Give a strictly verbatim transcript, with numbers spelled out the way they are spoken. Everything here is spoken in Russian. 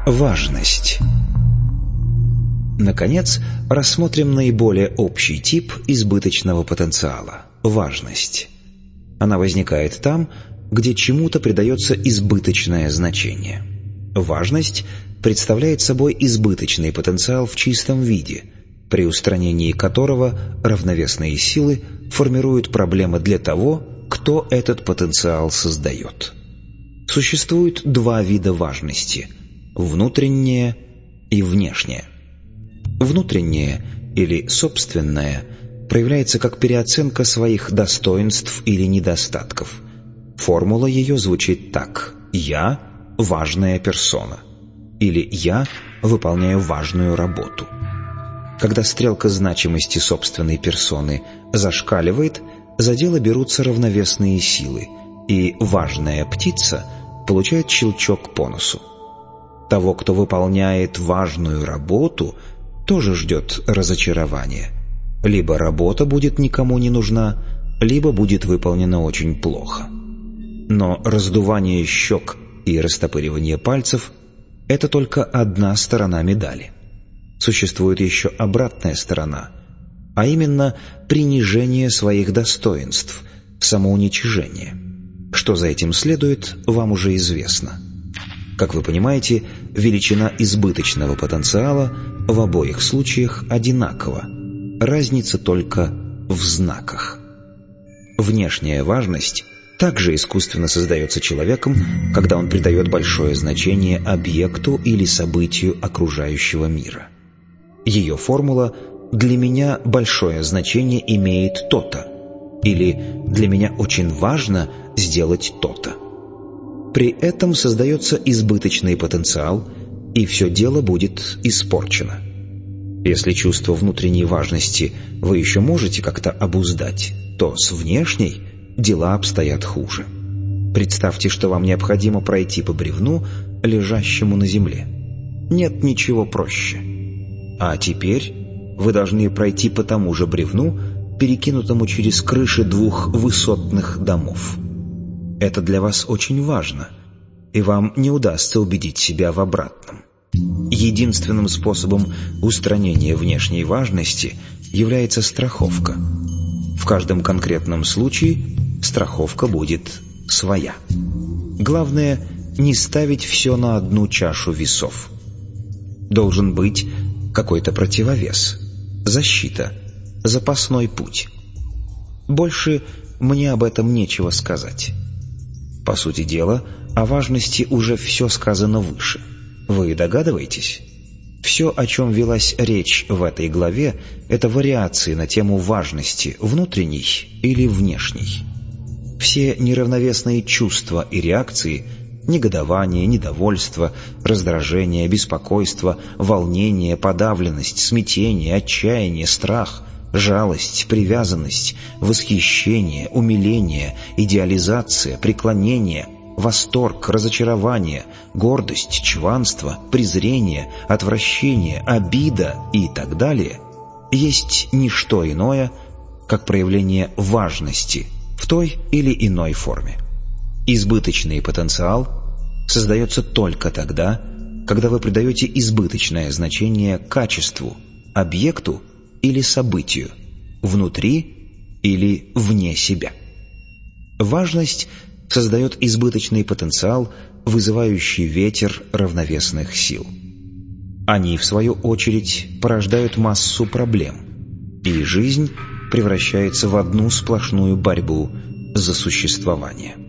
Важность. Наконец, рассмотрим наиболее общий тип избыточного потенциала – важность. Она возникает там, где чему-то придается избыточное значение. Важность представляет собой избыточный потенциал в чистом виде, при устранении которого равновесные силы формируют проблемы для того, кто этот потенциал создает. Существует два вида важности – внутренняя и внешняя. Внутренняя или собственная проявляется как переоценка своих достоинств или недостатков. Формула ее звучит так: «Я – важная персона» или «Я выполняю важную работу». Когда стрелка значимости собственной персоны зашкаливает, за дело берутся равновесные силы, и важная птица получает щелчок по носу. Того, кто выполняет важную работу, тоже ждет разочарование. Либо работа будет никому не нужна, либо будет выполнена очень плохо. Но раздувание щек и растопыривание пальцев – это только одна сторона медали. Существует еще обратная сторона, а именно принижение своих достоинств, самоуничижение. Что за этим следует, вам уже известно. Как вы понимаете, величина избыточного потенциала в обоих случаях одинакова. Разница только в знаках. Внешняя важность также искусственно создается человеком, когда он придает большое значение объекту или событию окружающего мира. Ее формула «для меня большое значение имеет то-то» или «для меня очень важно сделать то-то». При этом создается избыточный потенциал, и все дело будет испорчено. Если чувство внутренней важности вы еще можете как-то обуздать, то с внешней дела обстоят хуже. Представьте, что вам необходимо пройти по бревну, лежащему на земле. Нет ничего проще. А теперь вы должны пройти по тому же бревну, перекинутому через крыши двух высотных домов. Это для вас очень важно, и вам не удастся убедить себя в обратном. Единственным способом устранения внешней важности является страховка. В каждом конкретном случае страховка будет своя. Главное – не ставить все на одну чашу весов. Должен быть какой-то противовес, защита, запасной путь. Больше мне об этом нечего сказать. По сути дела, о важности уже все сказано выше. Вы догадываетесь? Все, о чем велась речь в этой главе, это вариации на тему важности внутренней или внешней. Все неравновесные чувства и реакции – негодование, недовольство, раздражение, беспокойство, волнение, подавленность, смятение, отчаяние, страх, жалость, привязанность, восхищение, умиление, идеализация, преклонение, восторг, разочарование, гордость, чванство, презрение, отвращение, обида и так далее есть не что иное, как проявление важности в той или иной форме. Избыточный потенциал создается только тогда, когда вы придаете избыточное значение качеству, объекту или событию, внутри или вне себя. Важность создает избыточный потенциал, вызывающий ветер равновесных сил. Они, в свою очередь, порождают массу проблем, и жизнь превращается в одну сплошную борьбу за существование.